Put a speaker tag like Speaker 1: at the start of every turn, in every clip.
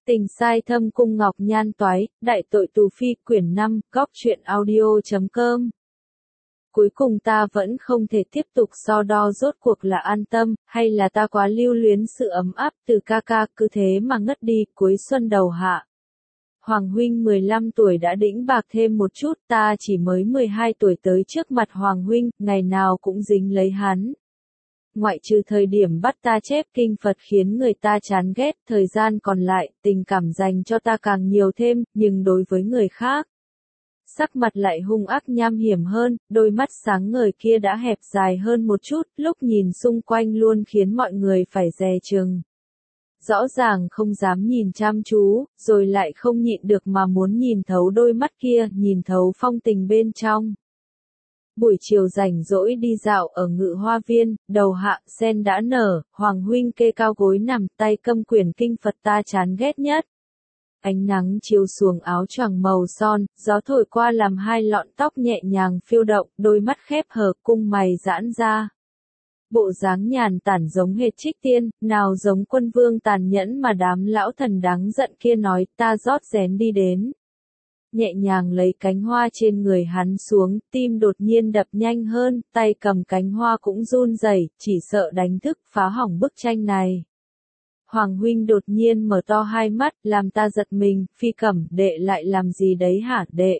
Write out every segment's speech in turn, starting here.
Speaker 1: Tình sai thâm cung ngọc nhan toái, đại tội tù phi quyển 5, góc truyện audio.com. Cuối cùng ta vẫn không thể tiếp tục so đo rốt cuộc là an tâm, hay là ta quá lưu luyến sự ấm áp từ ca ca, cứ thế mà ngất đi. Cuối xuân đầu hạ, Hoàng huynh 15 tuổi đã đĩnh bạc thêm một chút, ta chỉ mới 12 tuổi tới trước mặt Hoàng huynh, ngày nào cũng dính lấy hắn. Ngoại trừ thời điểm bắt ta chép kinh Phật khiến người ta chán ghét, thời gian còn lại, tình cảm dành cho ta càng nhiều thêm, nhưng đối với người khác, sắc mặt lại hung ác nham hiểm hơn, đôi mắt sáng ngời kia đã hẹp dài hơn một chút, lúc nhìn xung quanh luôn khiến mọi người phải dè chừng. Rõ ràng không dám nhìn chăm chú, rồi lại không nhịn được mà muốn nhìn thấu đôi mắt kia, nhìn thấu phong tình bên trong. Buổi chiều rảnh rỗi đi dạo ở Ngự Hoa Viên, đầu hạ, sen đã nở, Hoàng huynh kê cao gối nằm, tay cầm quyển kinh Phật ta chán ghét nhất. Ánh nắng chiếu xuống áo choàng màu son, gió thổi qua làm hai lọn tóc nhẹ nhàng phiêu động, đôi mắt khép hờ, cung mày giãn ra. Bộ dáng nhàn tản giống hệt Trích Tiên, nào giống quân vương tàn nhẫn mà đám lão thần đáng giận kia nói, ta rót rén đi đến. Nhẹ nhàng lấy cánh hoa trên người hắn xuống, tim đột nhiên đập nhanh hơn, tay cầm cánh hoa cũng run rẩy, chỉ sợ đánh thức phá hỏng bức tranh này. Hoàng huynh đột nhiên mở to hai mắt, làm ta giật mình, Phi Cẩm, đệ lại làm gì đấy hả,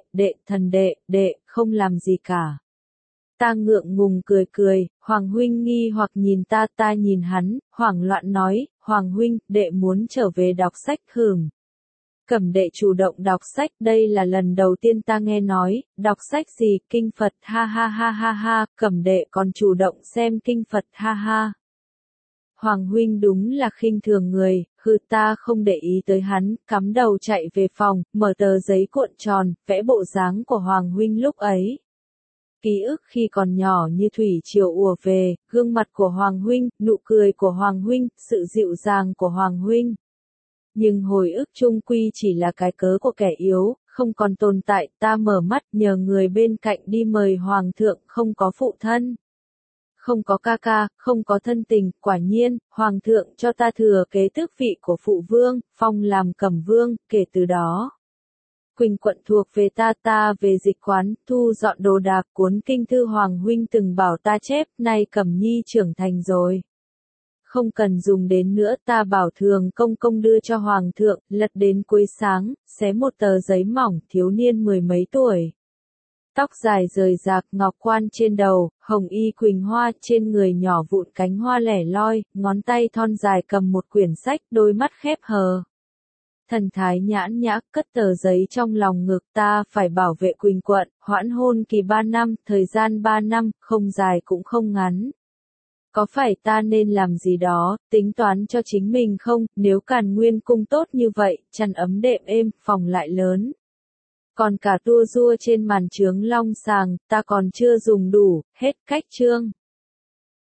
Speaker 1: đệ, không làm gì cả. Ta ngượng ngùng cười, Hoàng huynh nghi hoặc nhìn ta nhìn hắn, hoảng loạn nói, Hoàng huynh, đệ muốn trở về đọc sách hửm. Cẩm đệ chủ động đọc sách, đây là lần đầu tiên ta nghe nói, đọc sách gì, kinh Phật, ha, Cẩm đệ còn chủ động xem kinh Phật, ha. Hoàng huynh đúng là khinh thường người, ta không để ý tới hắn, cắm đầu chạy về phòng, mở tờ giấy cuộn tròn, vẽ bộ dáng của Hoàng huynh lúc ấy. Ký ức khi còn nhỏ như thủy triều ùa về, gương mặt của Hoàng huynh, nụ cười của Hoàng huynh, sự dịu dàng của Hoàng huynh. Nhưng hồi ức chung quy chỉ là cái cớ của kẻ yếu, không còn tồn tại, ta mở mắt nhờ người bên cạnh đi mời Hoàng thượng, không có phụ thân. Không có ca ca, không có thân tình, quả nhiên, Hoàng thượng cho ta thừa kế tước vị của phụ vương, phong làm Cẩm vương, kể từ đó. Quỳnh quận thuộc về ta về dịch quán, thu dọn đồ đạc, cuốn kinh thư Hoàng huynh từng bảo ta chép, nay Cẩm nhi trưởng thành rồi. Không cần dùng đến nữa, ta bảo Thường công đưa cho Hoàng thượng, lật đến cuối sáng, xé một tờ giấy mỏng, thiếu niên mười mấy tuổi. Tóc dài rời rạc, ngọc quan trên đầu, hồng y quỳnh hoa, trên người nhỏ vụn cánh hoa lẻ loi, ngón tay thon dài cầm một quyển sách, đôi mắt khép hờ. Thần thái nhãn nhã, cất tờ giấy trong lòng ngực, ta phải bảo vệ Quỳnh quận, hoãn hôn kỳ 3 năm, thời gian 3 năm, không dài cũng không ngắn. Có phải ta nên làm gì đó, tính toán cho chính mình không, nếu Càn Nguyên cung tốt như vậy, chăn ấm đệm êm, phòng lại lớn. Còn cả tua rua trên màn chướng long sàng, ta còn chưa dùng đủ, hết cách chương.